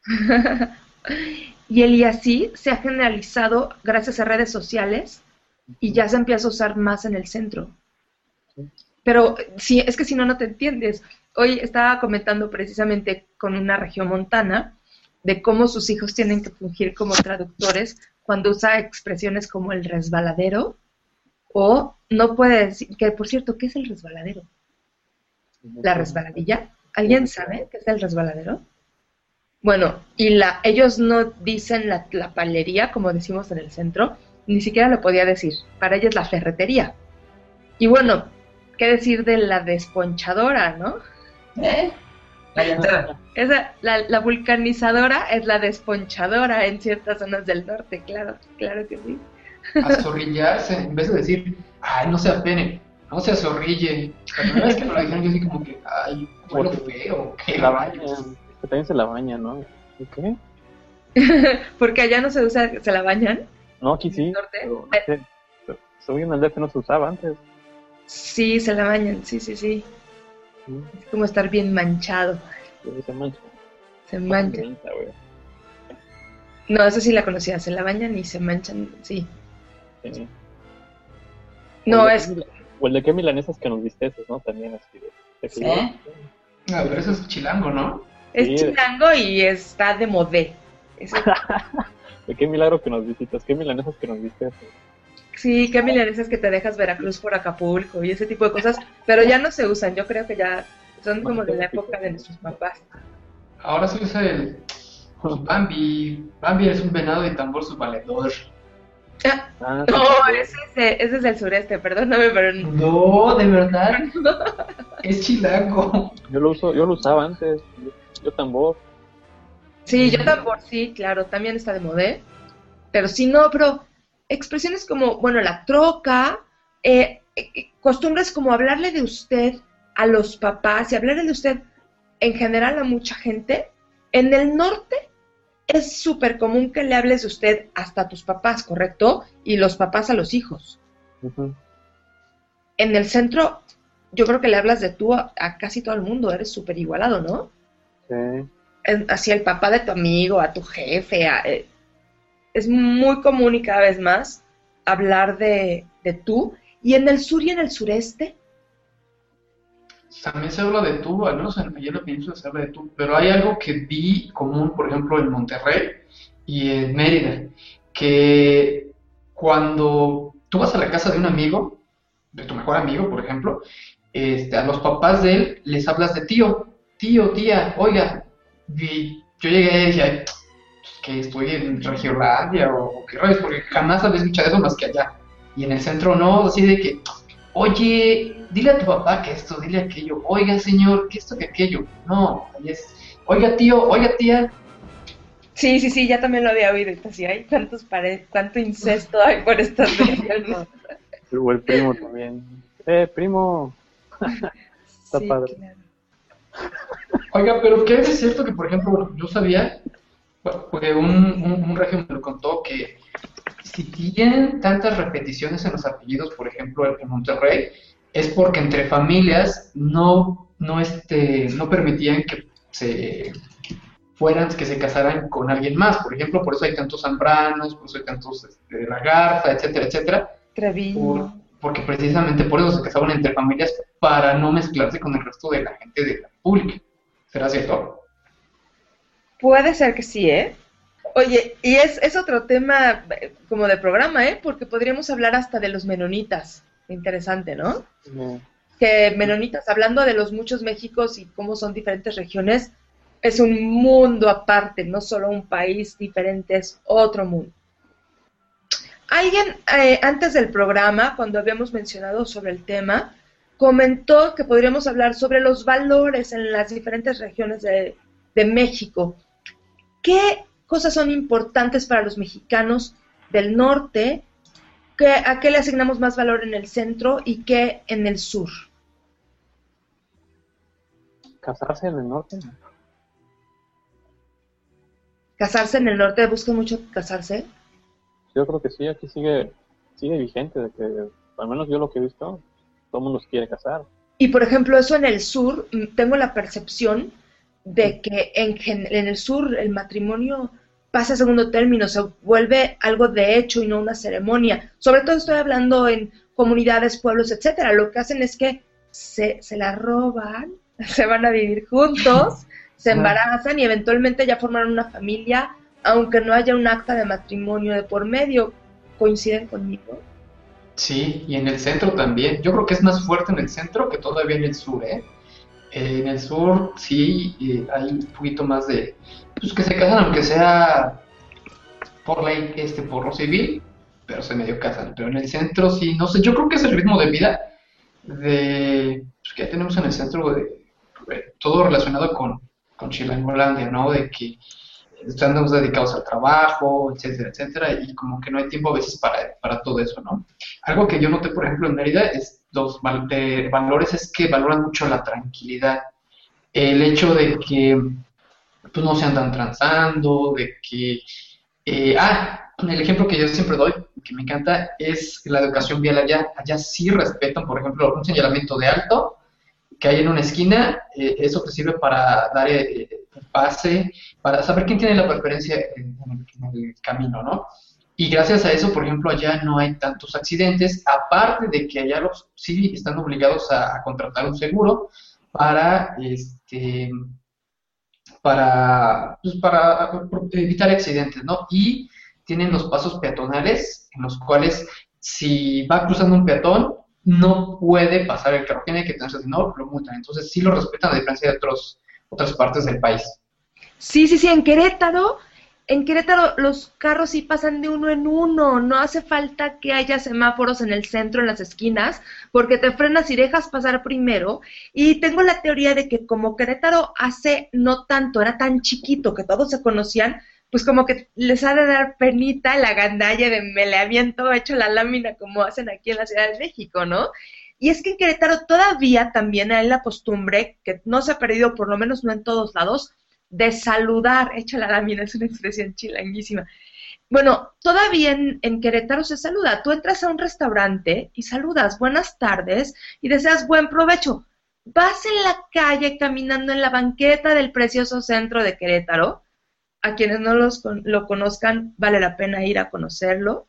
Y el y así se ha generalizado gracias a redes sociales y ya se empieza a usar más en el centro. Pero sí, es que si no, no te entiendes. Hoy estaba comentando precisamente con una región montana de cómo sus hijos tienen que fungir como traductores cuando usa expresiones como el resbaladero o no puede decir, que por cierto, ¿qué es el resbaladero? ¿La resbaladilla? ¿Alguien sabe qué es el resbaladero? Bueno, y ellos no dicen la palería, como decimos en el centro, ni siquiera lo podía decir. Para ella es la ferretería. Y bueno, ¿qué decir de la desponchadora, no? La llantera. La vulcanizadora es la desponchadora en ciertas zonas del norte, claro que sí. A zorrillarse, en vez de decir, ay, no se apene, no se azorrille. La primera vez que me lo dijeron, yo así como que, ay, bueno, feo, qué La rayos. bañan, que también se la bañan, ¿no? ¿Y qué? Porque allá no se usa, se la bañan. No, aquí sí, ¿Norte? pero no sé, soy en el DF no se usaba antes. Sí, se la bañan, sí. Sí, Es como estar bien manchado. se mancha. Se mancha. No, eso sí la conocía, se la bañan y se manchan, sí. Sí. No, O el de qué milanesas que nos diste, ¿no? También así de ¿Sí? A ver, eso es chilango, ¿no? es Sí. chilango y está de modé. De qué milagro que nos visitas, qué milanesas que nos diste. Sí, qué milanesas que te dejas Veracruz por Acapulco y ese tipo de cosas, pero ya no se usan, yo creo que ya son como de la época de nuestros papás. Ahora se usa el Bambi. Bambi es un venado de tambor su valedor. Ah, No, ese es del sureste, perdóname, pero no. No, de verdad. Es chilango. yo lo usaba antes, yo tambor. Sí, yo tambor, sí, claro, también está de modé, pero sí, no, pero expresiones como, bueno, la troca, costumbres como hablarle de usted a los papás y hablarle de usted en general a mucha gente. En el norte es súper común que le hables de usted hasta a tus papás, ¿correcto? Y los papás a los hijos. Uh-huh. En el centro, yo creo que le hablas de tú a casi todo el mundo, eres súper igualado, ¿no? Sí. Hacia el papá de tu amigo, a tu jefe, es muy común y cada vez más hablar de tú. Y en el sur y en el sureste, También se habla de tú, al menos allá en la península se habla de tú, pero hay algo que vi común, por ejemplo, en Monterrey y en Mérida, que cuando tú vas a la casa de un amigo, de tu mejor amigo, por ejemplo, a los papás de él les hablas de tío, tía, oiga, y yo llegué y dije, "Ay, que estoy en Regiolandia o qué rayos", porque jamás había escuchado eso más que allá. Y en el centro no, así de que, oye, dile a tu papá que esto, dile aquello, oiga señor, que esto, que aquello. No, ahí es, oiga tío, oiga tía. sí, ya también lo había oído. Así hay cuánto incesto hay por estas regiones. O el primo también. Primo. Está Sí, padre. claro. Oiga, pero ¿qué es cierto que, por ejemplo, yo sabía, porque un regio me lo contó, que si tienen tantas repeticiones en los apellidos, por ejemplo, en Monterrey, es porque entre familias no permitían que que se casaran con alguien más. Por ejemplo, por eso hay tantos Zambranos, por eso hay tantos de la Garza, etcétera, etcétera. Treviño. Porque precisamente por eso se casaban entre familias, para no mezclarse con el resto de la gente de la República. ¿Será cierto? Puede ser que sí, ¿eh? Oye, y es otro tema como de programa, ¿eh? Porque podríamos hablar hasta de los menonitas. Interesante, ¿no? No, Que menonitas, hablando de los muchos Méxicos y cómo son diferentes regiones, es un mundo aparte, no solo un país diferente, es otro mundo. Alguien antes del programa, cuando habíamos mencionado sobre el tema, comentó que podríamos hablar sobre los valores en las diferentes regiones de México. ¿Qué cosas son importantes para los mexicanos del norte? ¿A qué le asignamos más valor en el centro y qué en el sur? casarse en el norte, ¿Casarse en el norte? ¿Buscan mucho casarse? yo creo que sí, aquí sigue vigente, de que al menos yo lo que he visto, todo el mundo se quiere casar. Y por ejemplo, eso en el sur, tengo la percepción de que en el sur el matrimonio pasa a segundo término, se vuelve algo de hecho y no una ceremonia. Sobre todo estoy hablando en comunidades, pueblos, etcétera. Lo que hacen es que se la roban, se van a vivir juntos, se embarazan y eventualmente ya forman una familia, aunque no haya un acta de matrimonio de por medio. ¿Coinciden conmigo? Sí, y en el centro también. Yo creo que es más fuerte en el centro que todavía en el sur, ¿eh? En el sur sí hay un poquito más de, pues que se casan aunque sea por ley, por lo civil, pero se medio casan. Pero en el centro sí, no sé, yo creo que es el ritmo de vida pues, que ya tenemos en el centro todo relacionado con Chilangolandia, ¿no? De que estamos dedicados al trabajo, etcétera, etcétera, y como que no hay tiempo a veces para todo eso, ¿no? Algo que yo noté, por ejemplo, en Mérida, es de valores es que valoran mucho la tranquilidad. El hecho de que pues, no se andan transando, de que... el ejemplo que yo siempre doy, que me encanta, es la educación vial allá. Allá sí respetan, por ejemplo, un señalamiento de alto que hay en una esquina, eso te sirve para dar el pase, para saber quién tiene la preferencia en el camino, ¿no? Y gracias a eso, por ejemplo, allá no hay tantos accidentes, aparte de que allá sí están obligados a contratar un seguro para, para evitar accidentes, ¿no? Y tienen los pasos peatonales en los cuales si va cruzando un peatón, no puede pasar el carro, tiene que tenerse, si no, lo multan. Entonces sí lo respetan a diferencia de otras partes del país. Sí, en Querétaro los carros sí pasan de uno en uno, no hace falta que haya semáforos en el centro, en las esquinas, porque te frenas y dejas pasar primero. Y tengo la teoría de que como Querétaro hace no tanto, era tan chiquito que todos se conocían, pues como que les ha de dar penita la gandalla de meleamiento hecho la lámina como hacen aquí en la Ciudad de México, ¿no? Y es que en Querétaro todavía también hay la costumbre, que no se ha perdido, por lo menos no en todos lados, de saludar, hecha la lámina, es una expresión chilanguísima. Bueno, todavía en Querétaro se saluda. Tú entras a un restaurante y saludas, buenas tardes, y deseas buen provecho. Vas en la calle caminando en la banqueta del precioso centro de Querétaro. A quienes no lo conozcan, vale la pena ir a conocerlo.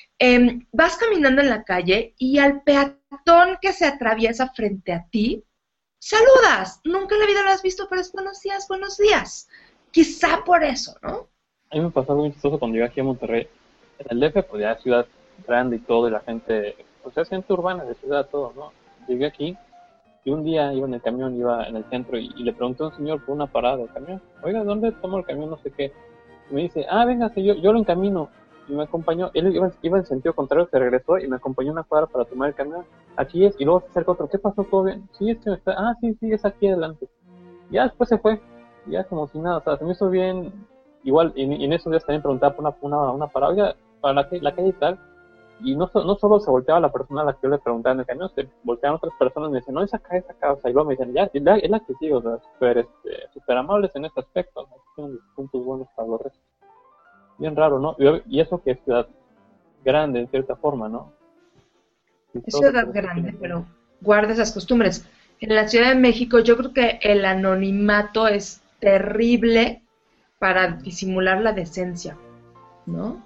Vas caminando en la calle y al peatón que se atraviesa frente a ti, saludas. Nunca en la vida lo has visto, pero es buenos días, buenos días. Quizá por eso, ¿no? A mí me pasó algo muy chistoso cuando llegué aquí a Monterrey. En el DF, pues ya es ciudad grande y todo, y la gente, pues es gente urbana, de ciudad, todo, ¿no? Llegué aquí y un día iba en el camión, iba en el centro y le pregunté a un señor por una parada del camión. Oiga, ¿dónde tomo el camión? No sé qué. Y me dice, véngase, yo lo encamino. Y me acompañó, él iba en sentido contrario, se regresó y me acompañó una cuadra para tomar el camión. Aquí es, y luego se acerca otro, ¿qué pasó? ¿Todo bien? Sí, es que sí, es aquí adelante. Ya después se fue, ya como si nada, o sea, se me hizo bien. Igual, y en esos días también preguntaba por una parada, oiga, para la calle y tal. Y no solo se volteaba la persona a la que yo le preguntaba en el camión, se volteaban otras personas y me decían, no, es acá, o sea, y luego me dicen, ya, es la que sigo, o sea, súper amables en este aspecto, ¿no? Tienen puntos buenos para los restos. Bien raro, ¿no? Y eso que es ciudad grande, en cierta forma, ¿no? Es ciudad grande, pero guarda esas costumbres. En la Ciudad de México yo creo que el anonimato es terrible para disimular la decencia, ¿no?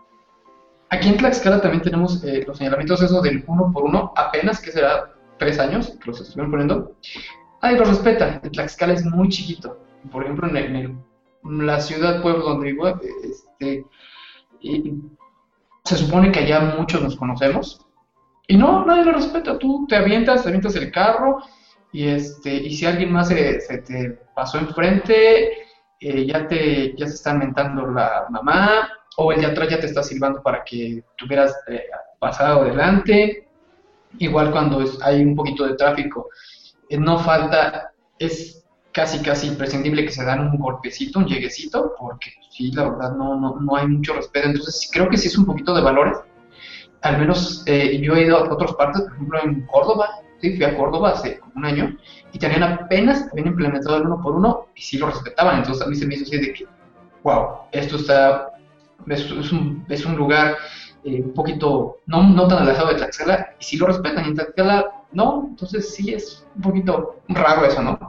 Aquí en Tlaxcala también tenemos los señalamientos esos del 1 por 1, apenas que será 3 años que los estuvieron poniendo. Lo respeta. En Tlaxcala es muy chiquito. Por ejemplo, en la ciudad, pueblo donde vivo, y se supone que allá muchos nos conocemos, y no, nadie lo respeta. Tú te avientas el carro, y si alguien más se te pasó enfrente, ya se está mentando la mamá, o el de atrás ya te está silbando para que tú hubieras pasado adelante. Igual cuando hay un poquito de tráfico, no falta, es casi imprescindible que se dan un golpecito, un lleguecito, porque sí, la verdad no hay mucho respeto. Entonces creo que sí es un poquito de valores. Al menos yo he ido a otras partes, por ejemplo en Córdoba. Sí, fui a Córdoba hace como un año y habían implementado el 1 por 1 y sí lo respetaban. Entonces a mí se me hizo así de que, wow, es un lugar un poquito, no tan alejado de Tlaxcala, y sí lo respetan, y en Tlaxcala no. Entonces sí es un poquito raro eso, ¿no?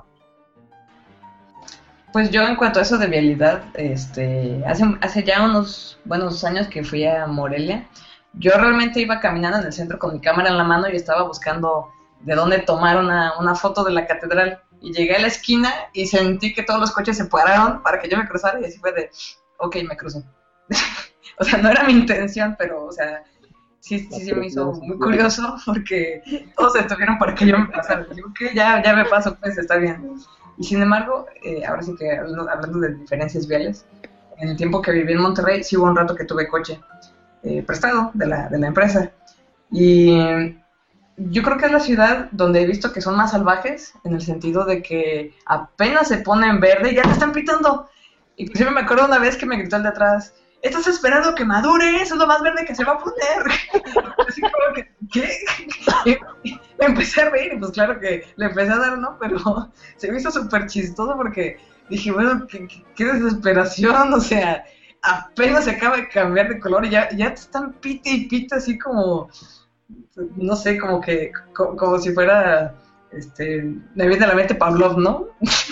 Pues yo en cuanto a eso de vialidad, hace ya unos buenos años que fui a Morelia, yo realmente iba caminando en el centro con mi cámara en la mano y estaba buscando de dónde tomar una foto de la catedral, y llegué a la esquina y sentí que todos los coches se pararon para que yo me cruzara, y así fue de, ok, me cruzo. O sea, no era mi intención, pero, o sea, sí me hizo muy curioso porque todos se estuvieron para que yo me pasara. Digo, ok, ya me paso, pues está bien. Y sin embargo, ahora sí que hablando de diferencias viales, en el tiempo que viví en Monterrey, sí hubo un rato que tuve coche prestado de la empresa. Y yo creo que es la ciudad donde he visto que son más salvajes, en el sentido de que apenas se pone en verde y ya te están pitando. Inclusive me acuerdo una vez que me gritó el de atrás, ¿estás esperando que madure? Eso es lo más verde que se va a poner. Así como que, ¿qué? Me empecé a reír y pues claro que le empecé a dar, ¿no? Pero se me hizo súper chistoso porque dije, bueno, qué desesperación, o sea, apenas se acaba de cambiar de color y ya te están pite y pite así como, no sé, como si fuera, me viene a la mente Pavlov, ¿no?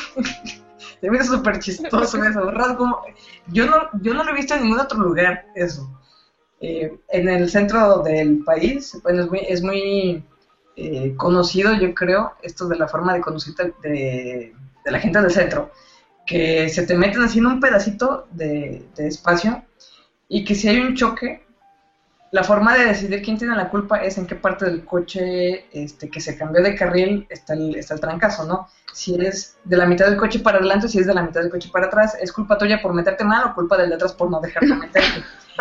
Se me hizo súper chistoso eso, rasgo. Yo no lo he visto en ningún otro lugar, eso. En el centro del país, bueno, es muy conocido, yo creo, esto de la forma de conducir de la gente del centro, que se te meten así en un pedacito de espacio, y que si hay un choque, la forma de decidir quién tiene la culpa es en qué parte del coche que se cambió de carril está el trancazo, ¿no? Si es de la mitad del coche para adelante, si es de la mitad del coche para atrás, ¿es culpa tuya por meterte mal o culpa del de atrás por no dejarte meterte?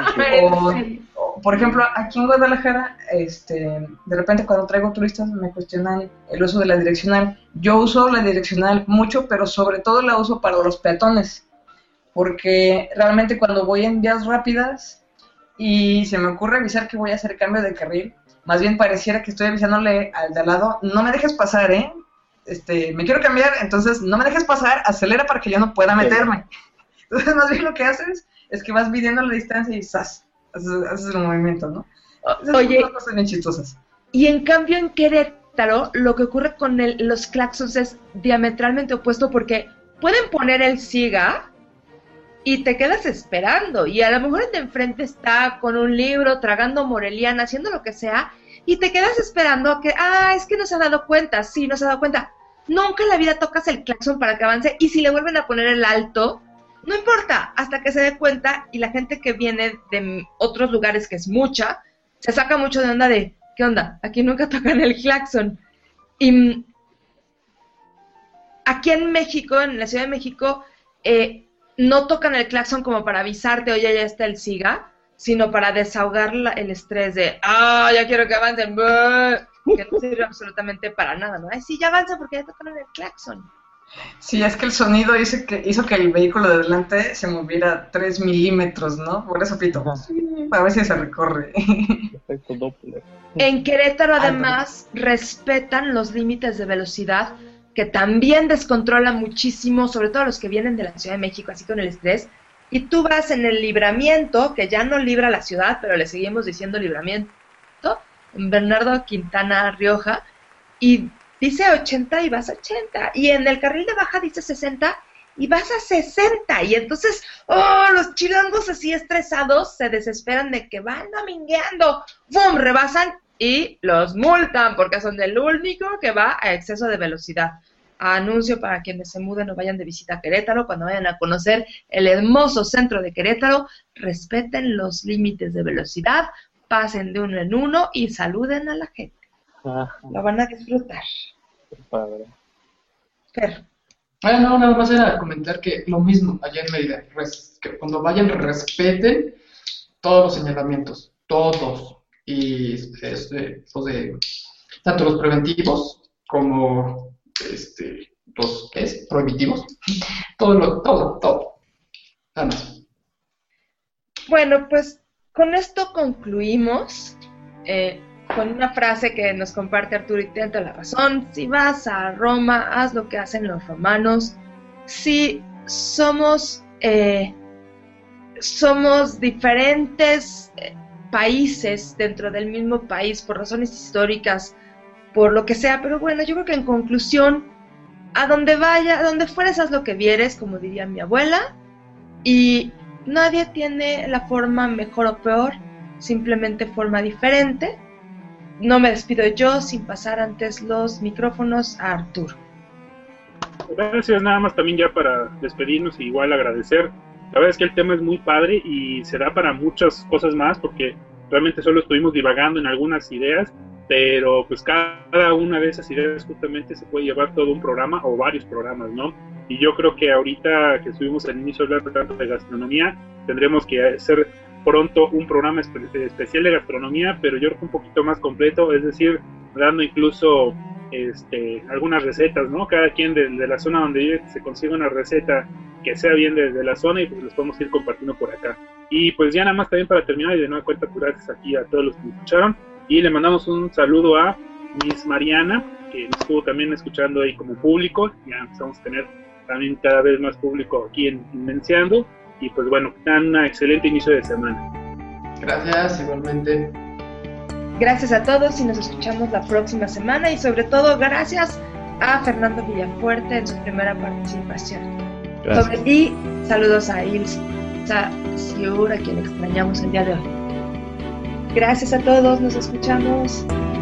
O, por ejemplo, aquí en Guadalajara, de repente cuando traigo turistas me cuestionan el uso de la direccional. Yo uso la direccional mucho, pero sobre todo la uso para los peatones, porque realmente cuando voy en vías rápidas y se me ocurre avisar que voy a hacer cambio de carril, más bien pareciera que estoy avisándole al de al lado, no me dejes pasar, me quiero cambiar, entonces no me dejes pasar, acelera para que yo no pueda meterme. Entonces más bien lo que haces es que vas midiendo la distancia y ¡zas! Haces el movimiento, ¿no? Oye, son cosas bien chistosas. Y en cambio en Querétaro lo que ocurre con los claxons es diametralmente opuesto, porque pueden poner el siga y te quedas esperando, y a lo mejor el de enfrente está con un libro, tragando moreliana, haciendo lo que sea, y te quedas esperando a que, es que no se ha dado cuenta. Sí, no se ha dado cuenta. Nunca en la vida tocas el claxon para que avance, y si le vuelven a poner el alto, no importa, hasta que se dé cuenta, y la gente que viene de otros lugares, que es mucha, se saca mucho de onda de, ¿qué onda? Aquí nunca tocan el claxon. Y aquí en México, en la Ciudad de México, no tocan el claxon como para avisarte, oye, ya está el siga, sino para desahogar el estrés de, ya quiero que avancen, que no sirve absolutamente para nada, ¿no? Sí, ya avanza porque ya tocaron el claxon. Sí, es que el sonido hizo que el vehículo de adelante se moviera 3 milímetros, ¿no? Por eso pito. A ver si se recorre. Efecto Doppler. En Querétaro, además, respetan los límites de velocidad, que también descontrolan muchísimo, sobre todo los que vienen de la Ciudad de México, así con el estrés. Y tú vas en el libramiento, que ya no libra la ciudad, pero le seguimos diciendo libramiento, en Bernardo Quintana Rioja, y dice 80 y vas a 80, y en el carril de baja dice 60 y vas a 60, y entonces, los chilangos así estresados se desesperan de que van domingueando, ¡bum!, rebasan y los multan porque son el único que va a exceso de velocidad. anuncio para quienes se muden o vayan de visita a Querétaro, cuando vayan a conocer el hermoso centro de Querétaro, respeten los límites de velocidad, pasen de uno en uno y saluden a la gente. Lo van a disfrutar. Padre. Fer. No, nada más era comentar que lo mismo allá en Mérida, que cuando vayan respeten todos los señalamientos, todos, y tanto los preventivos como los prohibitivos, todo, nada más. Bueno, pues con esto concluimos con una frase que nos comparte Arturo y tiene toda la razón. Si vas a Roma, haz lo que hacen los romanos. Si somos diferentes países dentro del mismo país por razones históricas, por lo que sea, pero bueno, yo creo que en conclusión, a donde fueres haz lo que vieres, como diría mi abuela, y nadie tiene la forma mejor o peor, simplemente forma diferente. No me despido yo sin pasar antes los micrófonos a Arturo. Gracias, nada más también ya para despedirnos y igual agradecer. La verdad es que el tema es muy padre y se da para muchas cosas más, porque realmente solo estuvimos divagando en algunas ideas, pero pues cada una de esas ideas justamente se puede llevar todo un programa o varios programas, ¿no? Y yo creo que ahorita que estuvimos al inicio hablando tanto de gastronomía, tendremos que hacer pronto un programa especial de gastronomía, pero yo creo que un poquito más completo, es decir, dando incluso algunas recetas, ¿no? Cada quien de la zona donde vive se consigue una receta que sea bien de la zona y pues los podemos ir compartiendo por acá. Y pues ya nada más también para terminar, y de nueva cuenta, pues gracias aquí a todos los que me escucharon, y le mandamos un saludo a Miss Mariana, que nos estuvo también escuchando ahí como público. Ya empezamos a tener también cada vez más público aquí en Menciando, y pues bueno, que tengan un excelente inicio de semana. Gracias, igualmente. Gracias a todos y nos escuchamos la próxima semana, y sobre todo gracias a Fernando Villafuerte en su primera participación. Y saludos a Ilsa Siur, a quien extrañamos el día de hoy. Gracias a todos, nos escuchamos.